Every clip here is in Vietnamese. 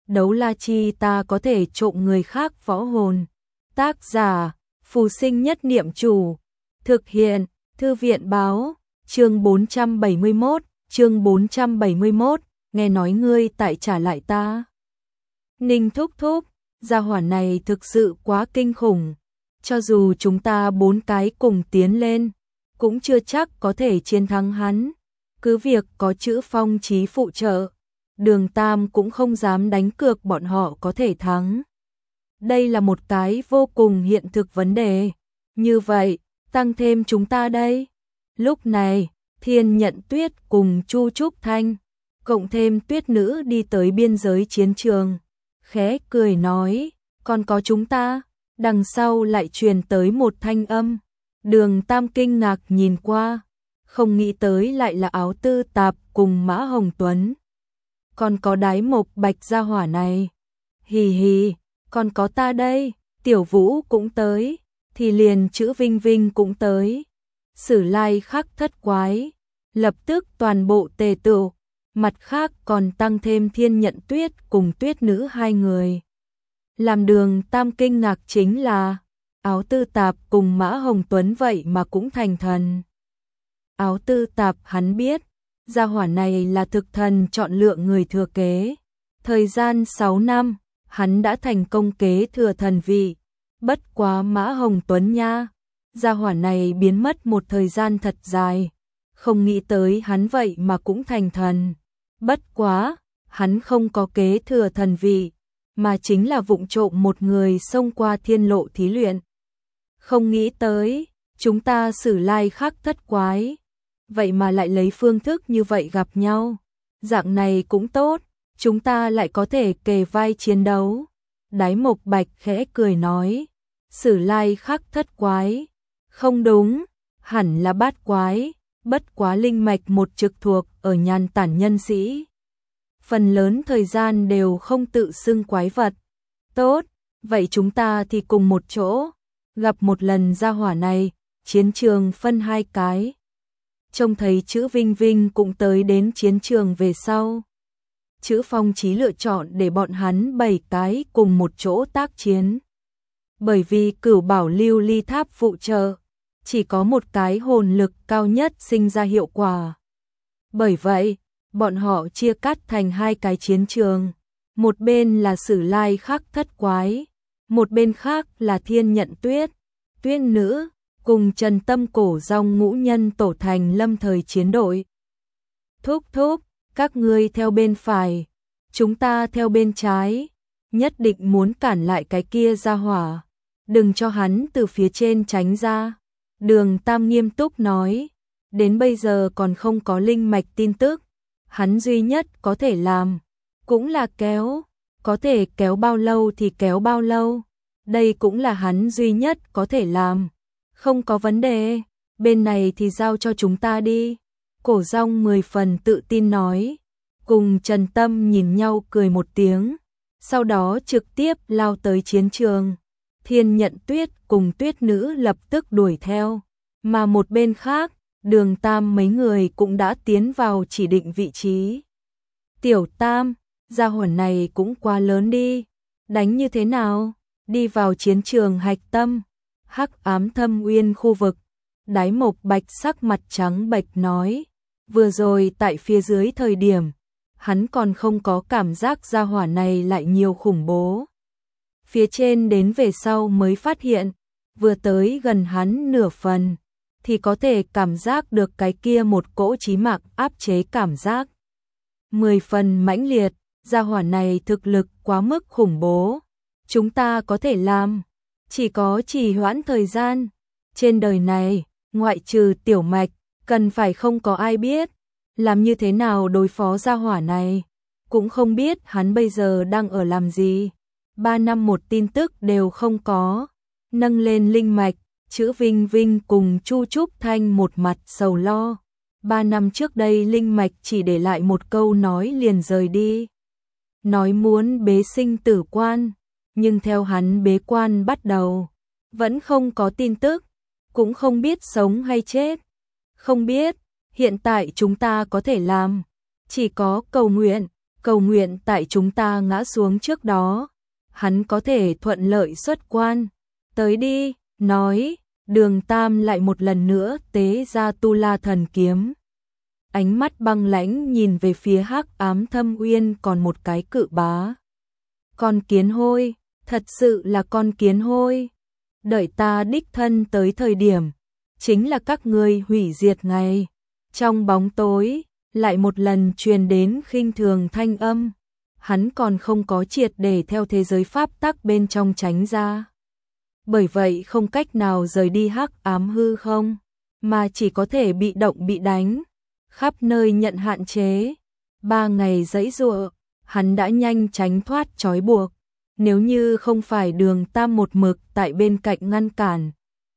đấu la chi ta có thể trộm người khác võ hồn. Tác giả, Phù Sinh Nhất Niệm Chủ. Thực hiện, Thư viện báo, chương 471, nghe nói ngươi tại trả lại ta. Ninh thúc thúc, gia hỏa này thực sự quá kinh khủng. Cho dù chúng ta 4 cái cùng tiến lên, cũng chưa chắc có thể chiến thắng hắn. Cứ việc có chữ Phong Chí phụ trợ, Đường Tam cũng không dám đánh cược bọn họ có thể thắng. Đây là một cái vô cùng hiện thực vấn đề. Như vậy, tăng thêm chúng ta đây. Lúc này, Thiên Nhận Tuyết cùng Chu Trúc Thanh, cộng thêm Tuyết Nữ đi tới biên giới chiến trường. Khẽ cười nói, còn có chúng ta. Đằng sau lại truyền tới một thanh âm. Đường Tam kinh ngạc nhìn qua, không nghĩ tới lại là Áo Tư Tạp cùng Mã Hồng Tuấn. Còn có Đái Mộc Bạch gia hỏa này. Hì hì, còn có ta đây. Tiểu Vũ cũng tới, thì liền chữ Vinh Vinh cũng tới. Sử Lai Khắc thất quái, lập tức toàn bộ tề tựu. Mặt khác còn tăng thêm Thiên Nhận Tuyết cùng Tuyết Nữ 2 người. Làm Đường Tam kinh ngạc chính là Áo Tư Tạp cùng Mã Hồng Tuấn vậy mà cũng thành thần. Áo Tư Tạp hắn biết, gia hỏa này là thực thần chọn lựa người thừa kế. Thời gian 6 năm, hắn đã thành công kế thừa thần vị. Bất quá Mã Hồng Tuấn nha, gia hỏa này biến mất một thời gian thật dài. Không nghĩ tới hắn vậy mà cũng thành thần. Bất quá, hắn không có kế thừa thần vị, mà chính là vụng trộm một người xông qua thiên lộ thí luyện. Không nghĩ tới, chúng ta Sử Lai Khắc thất quái, vậy mà lại lấy phương thức như vậy gặp nhau. Dạng này cũng tốt, chúng ta lại có thể kề vai chiến đấu. Đái Mộc Bạch khẽ cười nói, Sử Lai Khắc thất quái. Không đúng, hẳn là bát quái, bất quá linh mạch một trực thuộc ở Nhàn Tản nhân sĩ. Phần lớn thời gian đều không tự xưng quái vật. Tốt, vậy chúng ta thì cùng một chỗ, gặp một lần gia hỏa này, chiến trường phân 2 cái. Trông thấy chữ Vinh Vinh cũng tới đến chiến trường về sau. Chữ Phong Chí lựa chọn để bọn hắn 7 cái cùng một chỗ tác chiến. Bởi vì Cửu Bảo Lưu Ly Tháp phụ trợ, chỉ có một cái hồn lực cao nhất sinh ra hiệu quả. Bởi vậy, bọn họ chia cắt thành 2 cái chiến trường. Một bên là Sử Lai Khắc thất quái, một bên khác là Thiên Nhận Tuyết, Tuyết Nữ, cùng Trần Tâm Cổ Dòng ngũ nhân tổ thành lâm thời chiến đội. Thúc thúc, các ngươi theo bên phải, chúng ta theo bên trái, nhất định muốn cản lại cái kia ra hỏa, đừng cho hắn từ phía trên tránh ra. Đường Tam nghiêm túc nói, đến bây giờ còn không có linh mạch tin tức, hắn duy nhất có thể làm cũng là kéo, có thể kéo bao lâu thì kéo bao lâu, đây cũng là hắn duy nhất có thể làm. Không có vấn đề, bên này thì giao cho chúng ta đi. Cổ Dòng 10 phần tự tin nói, cùng Trần Tâm nhìn nhau cười một tiếng, sau đó trực tiếp lao tới chiến trường. Thiên Nhận Tuyết cùng Tuyết Nữ lập tức đuổi theo, mà một bên khác, Đường Tam mấy người cũng đã tiến vào chỉ định vị trí. Tiểu Tam, gia hỏa này cũng quá lớn đi, đánh như thế nào? Đi vào chiến trường hạch tâm, Hắc Ám Thâm Uyên khu vực. Đái Mộc Bạch sắc mặt trắng bệch nói, vừa rồi tại phía dưới thời điểm, hắn còn không có cảm giác gia hỏa này lại nhiều khủng bố. Phía trên đến về sau mới phát hiện, vừa tới gần hắn nửa phần, thì có thể cảm giác được cái kia một cỗ chí mạng áp chế cảm giác. 10 phần mãnh liệt, gia hỏa này thực lực quá mức khủng bố. Chúng ta có thể làm, chỉ có trì hoãn thời gian. Trên đời này, ngoại trừ Tiểu Mạch, cần phải không có ai biết làm như thế nào đối phó gia hỏa này. Cũng không biết hắn bây giờ đang ở làm gì. 3 năm một tin tức đều không có. Nâng lên linh mạch, chữ Vinh Vinh cùng Chu Trúc Thanh một mặt sầu lo. 3 năm trước đây linh mạch chỉ để lại một câu nói liền rời đi. Nói muốn bế sinh tử quan, nhưng theo hắn bế quan bắt đầu, vẫn không có tin tức, cũng không biết sống hay chết. Không biết, hiện tại chúng ta có thể làm, chỉ có cầu cầu nguyện tại chúng ta ngã xuống trước đó, hắn có thể thuận lợi xuất quan. Tới đi, nói, Đường Tam lại một lần nữa tế ra Tu La Thần Kiếm. Ánh mắt băng lãnh nhìn về phía Hắc Ám Thâm Uyên, còn một cái cự bá. Con kiến hôi, thật sự là con kiến hôi. Đợi ta đích thân tới thời điểm, chính là các ngươi hủy diệt ngày. Trong bóng tối, lại một lần truyền đến khinh thường thanh âm. Hắn còn không có triệt để theo thế giới pháp tắc bên trong tránh ra. Bởi vậy không cách nào rời đi hắc ám hư không, mà chỉ có thể bị động bị đánh, khắp nơi nhận hạn chế. 3 ngày giãy giụa, hắn đã nhanh tránh thoát trói buộc. Nếu như không phải Đường Tam một mực tại bên cạnh ngăn cản,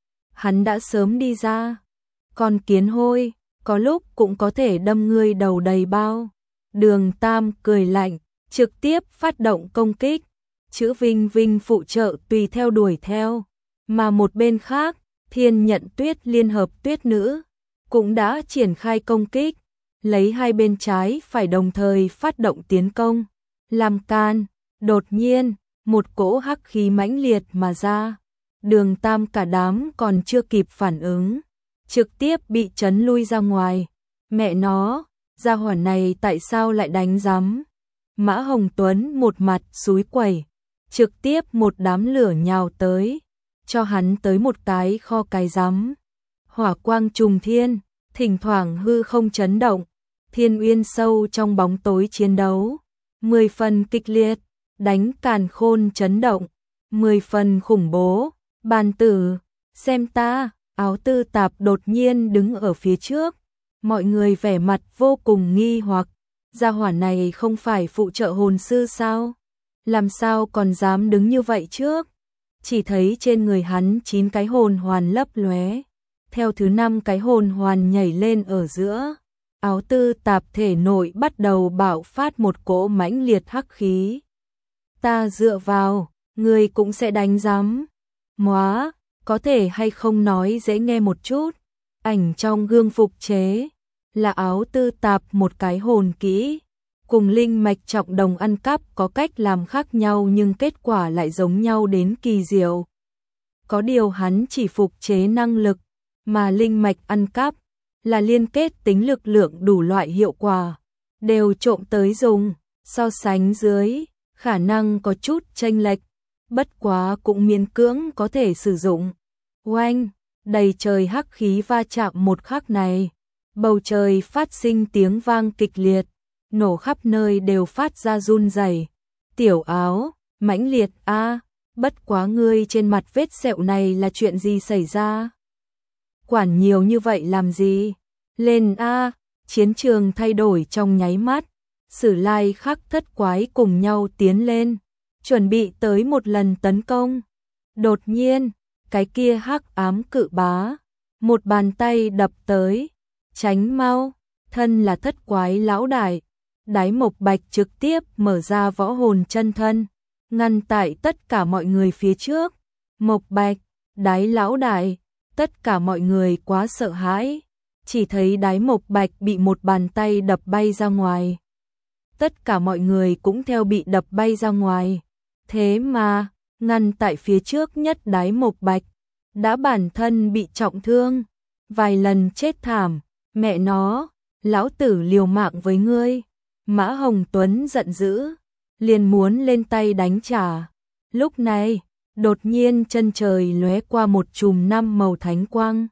hắn đã sớm đi ra. Con kiến hôi, có lúc cũng có thể đâm ngươi đầu đầy bao. Đường Tam cười lạnh, trực tiếp phát động công kích. Chữ Vinh Vinh phụ trợ tùy theo đuổi theo. Mà một bên khác, Thiên Nhận Tuyết liên hợp Tuyết Nữ cũng đã triển khai công kích, lấy hai bên trái phải đồng thời phát động tiến công. Làm can, đột nhiên, một cỗ hắc khí mãnh liệt mà ra. Đường Tam cả đám còn chưa kịp phản ứng, trực tiếp bị chấn lui ra ngoài. Mẹ nó, gia hỏa này tại sao lại đánh rắm? Mã Hồng Tuấn một mặt xúi quẩy, trực tiếp một đám lửa nhào tới, cho hắn tới một cái kho cái rắm. Hỏa quang trùng thiên, thỉnh thoảng hư không chấn động, Thiên Uyên sâu trong bóng tối chiến đấu, 10 phần kịch liệt, đánh càn khôn chấn động, 10 phần khủng bố. Bàn tử, xem ta. Áo Tư Tạp đột nhiên đứng ở phía trước, mọi người vẻ mặt vô cùng nghi hoặc, gia hỏa này không phải phụ trợ hồn sư sao? Làm sao còn dám đứng như vậy trước? Chỉ thấy trên người hắn 9 cái hồn hoàn lấp lóe, theo thứ 5 cái hồn hoàn nhảy lên ở giữa. Áo Tư Tạp thể nội bắt đầu bạo phát một cỗ mãnh liệt hắc khí. Ta dựa vào, ngươi cũng sẽ đánh rắm. Móa, có thể hay không nói dễ nghe một chút. Ảnh trong gương phục chế là Áo Tư Tạp một cái hồn kỹ, cùng linh mạch trọng đồng ăn cắp có cách làm khác nhau nhưng kết quả lại giống nhau đến kỳ diệu. Có điều hắn chỉ phục chế năng lực, mà linh mạch ăn cắp là liên kết tính lực lượng đủ loại hiệu quả, đều trộm tới dùng, so sánh dưới, khả năng có chút chênh lệch, bất quá cũng miễn cưỡng có thể sử dụng. Oanh, đầy trời hắc khí va chạm một khắc này, bầu trời phát sinh tiếng vang kịch liệt, nổ khắp nơi đều phát ra run rẩy. Tiểu Áo, mãnh liệt a, bất quá ngươi trên mặt vết sẹo này là chuyện gì xảy ra? Quản nhiều như vậy làm gì? Lên a, chiến trường thay đổi trong nháy mắt, Sử Lai Khắc Thất Quái cùng nhau tiến lên, chuẩn bị tới một lần tấn công. Đột nhiên, cái kia hắc ám cự bá, một bàn tay đập tới, tránh mau, thân là Thất Quái lão đại. Đái Mộc Bạch trực tiếp mở ra võ hồn chân thân, ngăn tại tất cả mọi người phía trước. Mộc Bạch, Đái lão đại, tất cả mọi người quá sợ hãi, chỉ thấy Đái Mộc Bạch bị một bàn tay đập bay ra ngoài. Tất cả mọi người cũng theo bị đập bay ra ngoài. Thế mà, ngăn tại phía trước nhất Đái Mộc Bạch, đã bản thân bị trọng thương, vài lần chết thảm. Mẹ nó, lão tử liều mạng với ngươi. Mã Hồng Tuấn giận dữ, liền muốn lên tay đánh trả. Lúc này, đột nhiên chân trời lóe qua một chùm 5 màu thánh quang.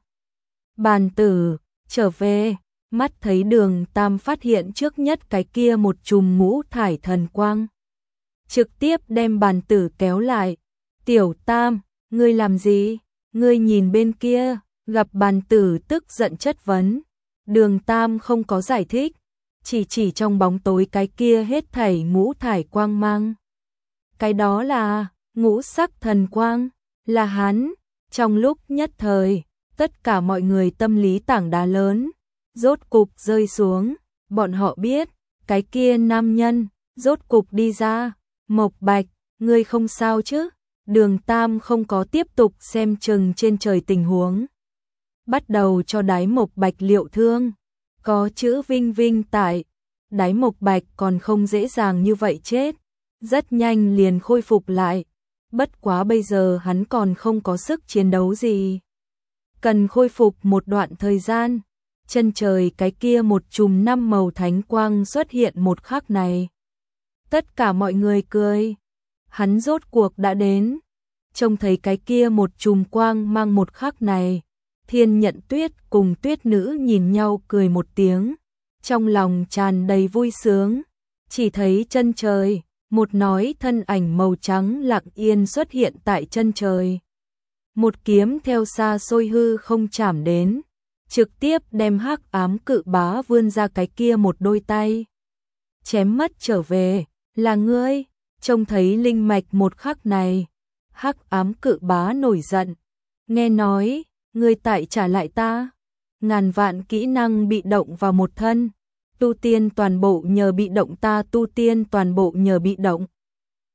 Bàn tử, trở về, mắt thấy Đường Tam phát hiện trước nhất cái kia một chùm ngũ thải thần quang. Trực tiếp đem bàn tử kéo lại. Tiểu Tam, ngươi làm gì? Ngươi nhìn bên kia, gặp bàn tử tức giận chất vấn. Đường Tam không có giải thích, chỉ trong bóng tối cái kia hết thảy ngũ thải quang mang. Cái đó là ngũ sắc thần quang, là hắn. Trong lúc nhất thời, tất cả mọi người tâm lý tảng đá lớn rốt cục rơi xuống, bọn họ biết, cái kia nam nhân rốt cục đi ra. Mộc Bạch, ngươi không sao chứ? Đường Tam không có tiếp tục xem chừng trên trời tình huống, bắt đầu cho Đái Mộc Bạch liệu thương. Có chữ Vinh Vinh tại, Đái Mộc Bạch còn không dễ dàng như vậy chết, rất nhanh liền khôi phục lại. Bất quá bây giờ hắn còn không có sức chiến đấu gì. Cần khôi phục một đoạn thời gian. Chân trời cái kia một chùm 5 màu thánh quang xuất hiện một khắc này. Tất cả mọi người cười. Hắn rốt cuộc đã đến. Trông thấy cái kia một chùm quang mang một khắc này. Thiên Nhận Tuyết cùng Tuyết Nữ nhìn nhau cười một tiếng. Trong lòng tràn đầy vui sướng. Chỉ thấy chân trời, một nói thân ảnh màu trắng lặng yên xuất hiện tại chân trời. Một kiếm theo xa xôi hư không chạm đến, trực tiếp đem Hắc Ám Cự Bá vươn ra cái kia một đôi tay. Chém mất trở về, là ngươi. Trông thấy linh mạch một khắc này, Hắc Ám Cự Bá nổi giận. Nghe nói, ngươi tại trả lại ta. Ngàn vạn kỹ năng bị động vào một thân. Tu tiên toàn bộ nhờ bị động, ta tu tiên toàn bộ nhờ bị động.